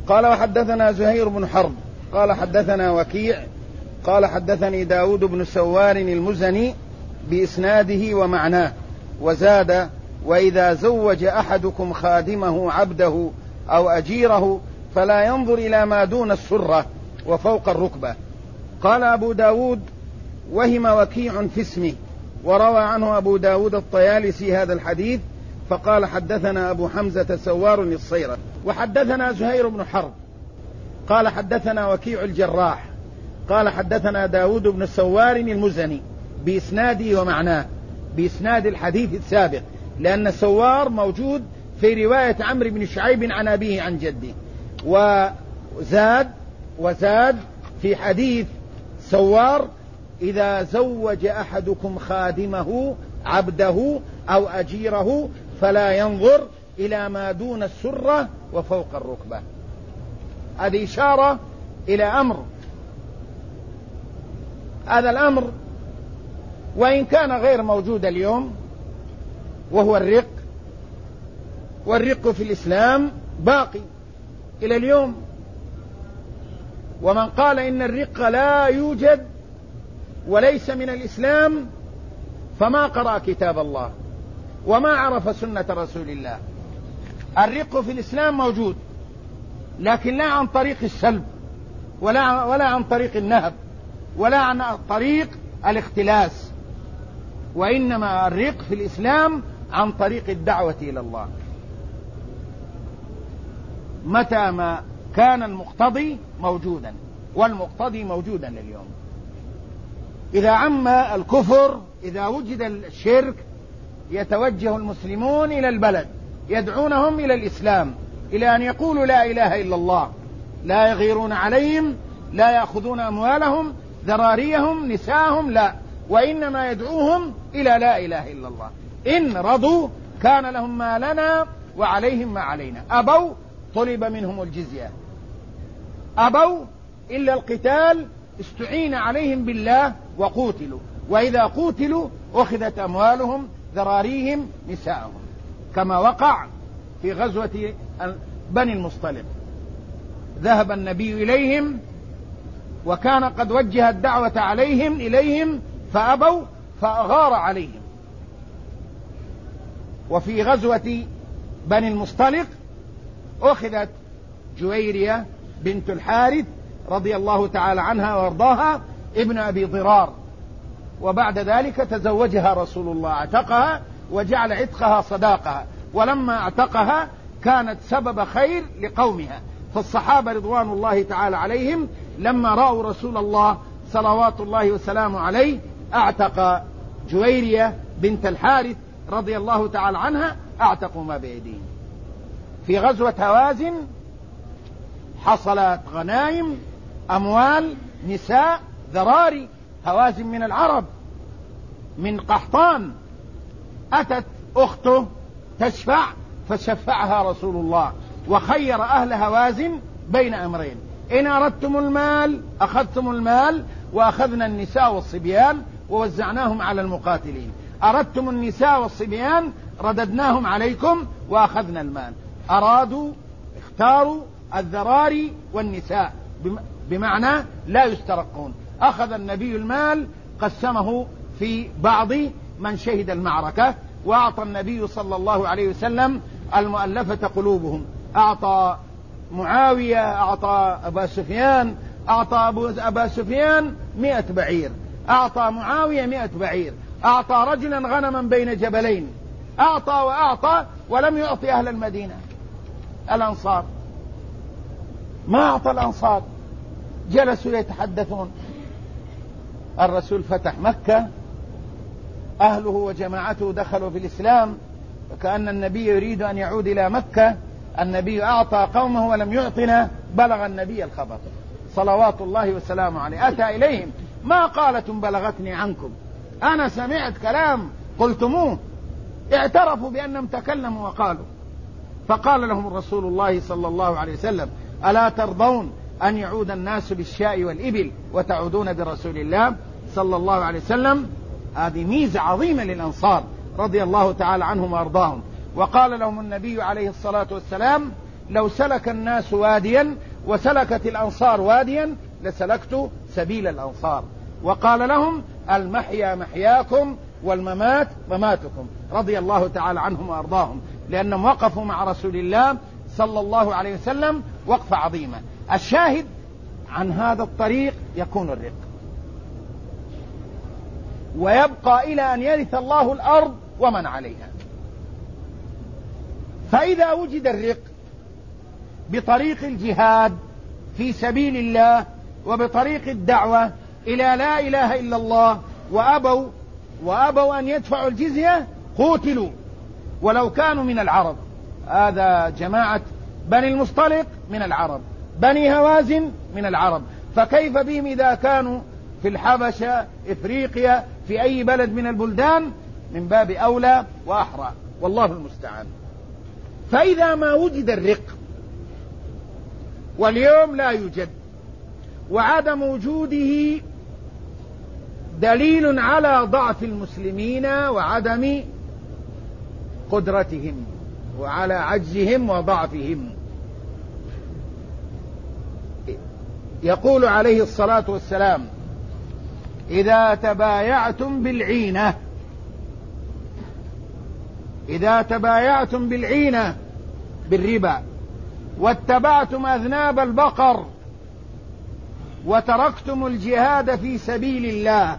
قال وحدثنا زهير بن حرب قال حدثنا وكيع قال حدثني داود بن سوار المزني بإسناده ومعناه وزاد: وإذا زوج أحدكم خادمه عبده أو أجيره فلا ينظر إلى ما دون السرة وفوق الركبة. قال أبو داود: وهم وكيع في اسمه، وروى عنه أبو داود الطيالسي هذا الحديث فقال حدثنا أبو حمزة سوار الصيرة. وحدثنا زهير بن حرب قال حدثنا وكيع الجراح قال حدثنا داود بن سوار المزني بإسناده ومعناه، بإسناد الحديث السابق، لأن سوار موجود في رواية عمرو بن شعيب عن أبيه عن جده، وزاد في حديث سوار: إذا زوج أحدكم خادمه عبده أو أجيره فلا ينظر إلى ما دون السرة وفوق الركبة. هذه إشارة إلى أمر، هذا الأمر وإن كان غير موجود اليوم، وهو الرق، والرق في الإسلام باقي إلى اليوم. ومن قال إن الرق لا يوجد وليس من الإسلام فما قرأ كتاب الله وما عرف سنة رسول الله. الرق في الإسلام موجود، لكن لا عن طريق السلب ولا عن طريق النهب ولا عن طريق الاختلاس، وإنما الرق في الإسلام عن طريق الدعوة إلى الله. متى ما كان المقتضي موجودا، والمقتضي موجودا اليوم. إذا عم الكفر، إذا وجد الشرك، يتوجه المسلمون إلى البلد يدعونهم إلى الإسلام، إلى أن يقولوا لا إله إلا الله، لا يغيرون عليهم، لا يأخذون أموالهم، ذراريهم، نساءهم، لا، وإنما يدعوهم إلى لا إله إلا الله. إن رضوا كان لهم ما لنا وعليهم ما علينا، أبوا طلب منهم الجزية، أبوا إلا القتال استعين عليهم بالله وقوتلوا، وإذا قوتلوا أخذت أموالهم، ذراريهم، نساءهم، كما وقع في غزوة بني المصطلق. ذهب النبي إليهم وكان قد وجه الدعوة إليهم فأبوا فأغار عليهم. وفي غزوة بني المصطلق أخذت جويرية بنت الحارث رضي الله تعالى عنها وارضاها ابن أبي ضرار، وبعد ذلك تزوجها رسول الله، اعتقها وجعل عتقها صداقها، ولما اعتقها كانت سبب خير لقومها. فالصحابة رضوان الله تعالى عليهم لما رأوا رسول الله صلوات الله وسلامه عليه اعتق جويرية بنت الحارث رضي الله تعالى عنها، اعتقوا ما بأيديهم. في غزوة هوازن حصلت غنائم، أموال، نساء، ذراري. هوازن من العرب، من قحطان، أتت أخته تشفع فشفعها رسول الله، وخير أهل هوازن بين أمرين: إن أردتم المال أخذتم المال وأخذنا النساء والصبيان ووزعناهم على المقاتلين، أردتم النساء والصبيان رددناهم عليكم وأخذنا المال. أرادوا اختاروا الذراري والنساء، بمعنى لا يسترقون. أخذ النبي المال قسمه في بعض من شهد المعركة، وأعطى النبي صلى الله عليه وسلم المؤلفة قلوبهم، أعطى معاوية، أعطى أبا سفيان، أعطى أبا سفيان 100 بعير، أعطى معاوية 100 بعير، أعطى رجلا غنما بين جبلين، أعطى وأعطى، ولم يعطي أهل المدينة الأنصار. ما أعطى الأنصار، جلسوا يتحدثون. الرسول فتح مكة، أهله وجماعته دخلوا في الإسلام، وكأن النبي يريد أن يعود إلى مكة. النبي أعطى قومه ولم يعطنا، بلغ النبي الخبر صلوات الله وسلامه عليه. أتى إليهم: ما قالتم بلغتني عنكم، أنا سمعت كلام قلتموه. اعترفوا بأنهم تكلموا وقالوا. فقال لهم رسول الله صلى الله عليه وسلم: ألا ترضون أن يعود الناس بالشاء والإبل وتعودون برسول الله صلى الله عليه وسلم؟ هذه ميزة عظيمة للأنصار رضي الله تعالى عنهم وأرضاهم. وقال لهم النبي عليه الصلاة والسلام: لو سلك الناس واديا وسلكت الأنصار واديا لسلكت سبيل الأنصار. وقال لهم المحيا محياكم والممات مماتكم، رضي الله تعالى عنهم وأرضاهم، لأنهم وقفوا مع رسول الله صلى الله عليه وسلم وقفة عظيمة. الشاهد عن هذا الطريق يكون الرق، ويبقى إلى أن يرث الله الأرض ومن عليها. فإذا وجد الرق بطريق الجهاد في سبيل الله وبطريق الدعوة إلى لا إله إلا الله وأبوا أن يدفعوا الجزية قوتلوا ولو كانوا من العرب. هذا جماعة بني المصطلق من العرب، بني هوازن من العرب، فكيف بهم إذا كانوا في الحبشة، إفريقيا، في أي بلد من البلدان؟ من باب أولى وأحرى، والله المستعان. فإذا ما وجد الرق واليوم لا يوجد، وعدم وجوده دليل على ضعف المسلمين وعدم قدرتهم وعلى عجزهم وضعفهم. يقول عليه الصلاة والسلام إذا تبايعتم بالعينة بالربا واتبعتم أذناب البقر وتركتم الجهاد في سبيل الله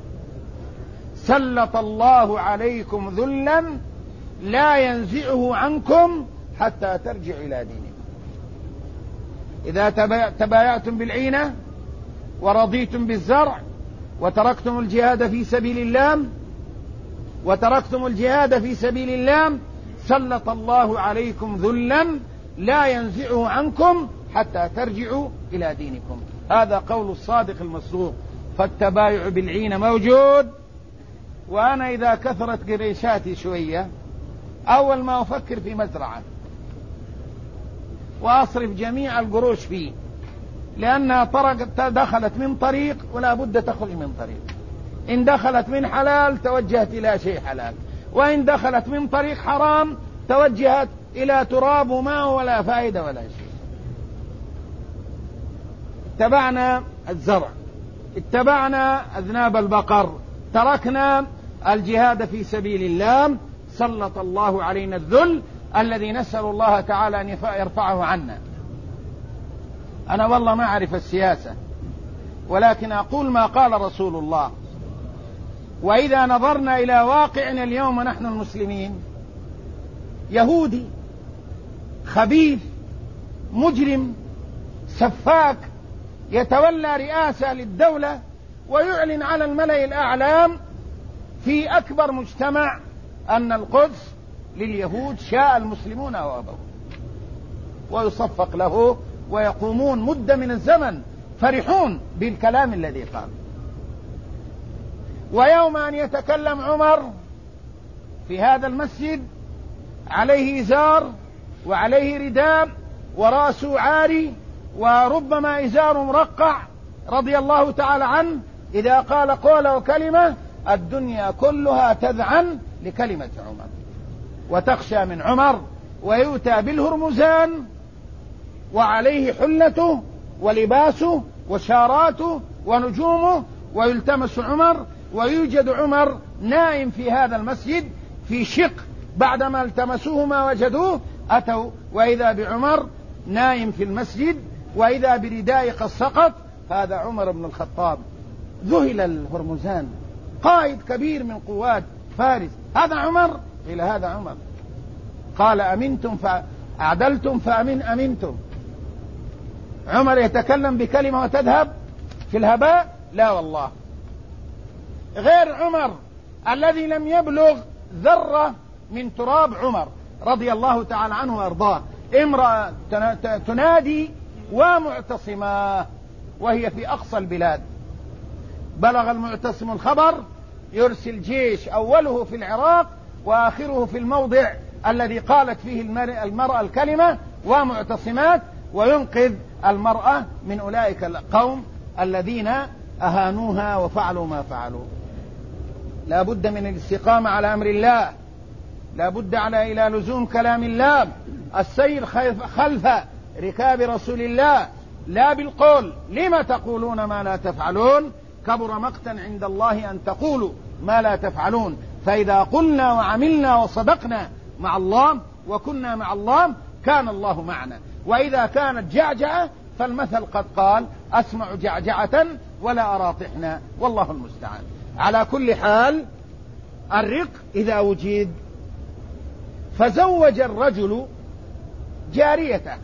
سلط الله عليكم ذلا لا ينزعه عنكم حتى ترجعوا إلى دينكم. إذا تبايعتم بالعينة ورضيتم بالزرع وتركتم الجهاد في سبيل الله سلط الله عليكم ذلا لا ينزعه عنكم حتى ترجعوا إلى دينكم. هذا قول الصادق المصدوق. فالتبايع بالعين موجود. وأنا إذا كثرت قريشاتي شوية أول ما أفكر في مزرعة وأصرف جميع القروش فيه، لأنها دخلت من طريق ولا بد تخرج من طريق. إن دخلت من حلال توجهت إلى شيء حلال، وإن دخلت من طريق حرام توجهت إلى تراب وماء ولا فائدة ولا شيء. اتبعنا الزرع، اتبعنا أذناب البقر، تركنا الجهاد في سبيل الله، سلط الله علينا الذل الذي نسأل الله تعالى أن يرفعه عنا. أنا والله ما أعرف السياسة، ولكن أقول ما قال رسول الله. وإذا نظرنا إلى واقعنا اليوم نحن المسلمين، يهودي خبيث مجرم سفاك يتولى رئاسة للدولة ويعلن على الملأ الأعلام في أكبر مجتمع أن القدس لليهود شاء المسلمون وأبوا، ويصفق له ويقومون مدة من الزمن فرحون بالكلام الذي قال. ويوم أن يتكلم عمر في هذا المسجد عليه إزار وعليه رداء ورأسه عاري وربما إزار مرقع رضي الله تعالى عنه، إذا قال قوله كلمة الدنيا كلها تذعن لكلمة عمر وتخشى من عمر، ويؤتى بالهرمزان وعليه حلته ولباسه وشاراته ونجومه ويلتمس عمر، ويوجد عمر نائم في هذا المسجد في شق. بعدما التمسوه ما وجدوه أتوا وإذا بعمر نائم في المسجد وإذا برداء قد سقط. هذا عمر بن الخطاب. ذهل الهرمزان قائد كبير من قوات فارس. هذا عمر؟ قيل هذا عمر. قال أمنتم فأعدلتم أمنتم. عمر يتكلم بكلمة وتذهب في الهباء؟ لا والله. غير عمر الذي لم يبلغ ذرة من تراب عمر رضي الله تعالى عنه وأرضاه، امرأة تنادي ومعتصمة وهي في أقصى البلاد. بلغ المعتصم الخبر يرسل جيش أوله في العراق وآخره في الموضع الذي قالت فيه المرأة الكلمة ومعتصمات، وينقذ المرأة من أولئك القوم الذين أهانوها وفعلوا ما فعلوا. لا بد من الاستقامة على أمر الله، لا بد إلى لزوم كلام الله. السير خلف ركاب رسول الله لا بالقول لما تقولون ما لا تفعلون كبر مقتا عند الله أن تقولوا ما لا تفعلون. فإذا قلنا وعملنا وصدقنا مع الله وكنا مع الله كان الله معنا. وإذا كانت جعجعة فالمثل قد قال أسمع جعجعة ولا أرى طحنا، والله المستعان. على كل حال الرق إذا وجد، فزوج الرجل جاريته،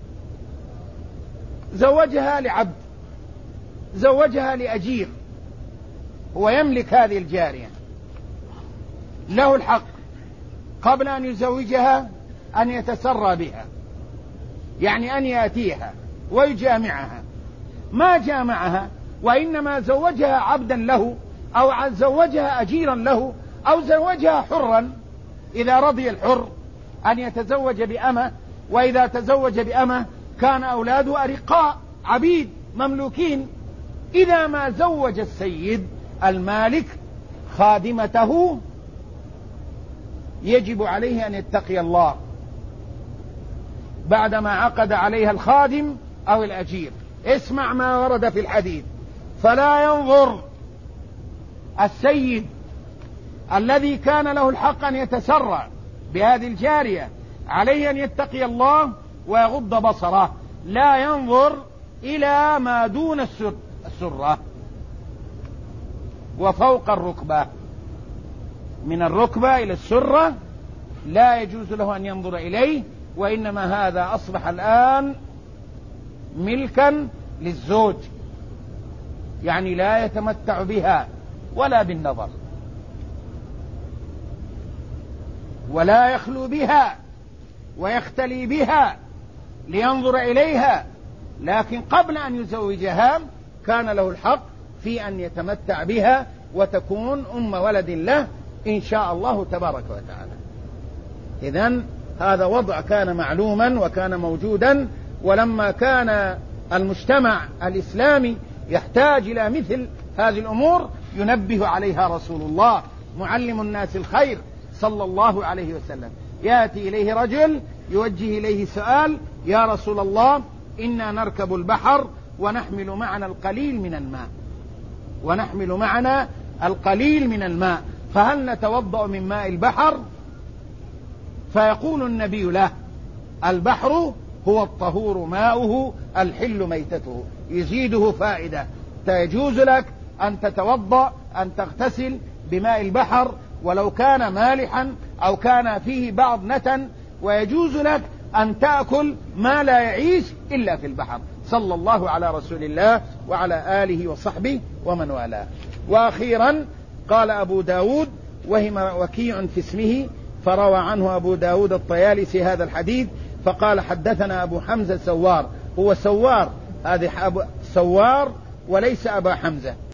زوجها لعبد، زوجها لأجير، هو يملك هذه الجارية، له الحق قبل أن يزوجها أن يتسرى بها، يعني أن يأتيها ويجامعها. ما جامعها وإنما زوجها عبدا له، أو زوجها أجيرا له، أو زوجها حرا إذا رضي الحر أن يتزوج بأمة. وإذا تزوج بأمة كان أولاده أرقاء عبيد مملوكين. إذا ما زوج السيد المالك خادمته يجب عليه أن يتقي الله بعدما عقد عليها الخادم أو الأجير. اسمع ما ورد في الحديث: فلا ينظر السيد الذي كان له الحق أن يتسرع بهذه الجارية، عليه أن يتقي الله ويغض بصره، لا ينظر إلى ما دون السرة وفوق الركبة. من الركبة إلى السرة لا يجوز له أن ينظر إليه، وإنما هذا أصبح الآن ملكا للزوج، يعني لا يتمتع بها ولا بالنظر، ولا يخلو بها ويختلي بها لينظر إليها، لكن قبل أن يزوجها كان له الحق في أن يتمتع بها وتكون أم ولد له إن شاء الله تبارك وتعالى. إذن هذا وضع كان معلوما وكان موجودا، ولما كان المجتمع الإسلامي يحتاج إلى مثل هذه الأمور ينبه عليها رسول الله معلم الناس الخير صلى الله عليه وسلم. يأتي إليه رجل يوجه إليه سؤال: يا رسول الله، إنا نركب البحر ونحمل معنا القليل من الماء، فهل نتوضأ من ماء البحر؟ فيقول النبي له: البحر هو الطهور ماؤه الحل ميتته. يزيده فائدة: يجوز لك أن تتوضأ، أن تغتسل بماء البحر ولو كان مالحا أو كان فيه بعض نتن، ويجوز لك أن تأكل ما لا يعيش إلا في البحر. صلى الله على رسول الله وعلى آله وصحبه ومن والاه. وأخيرا قال أبو داود: وهم وكيع في اسمه، فروى عنه أبو داود الطيالسي هذا الحديث، فقال: حدثنا أبو حمزة سوار. هو سوار، هذا سوار وليس أبا حمزة.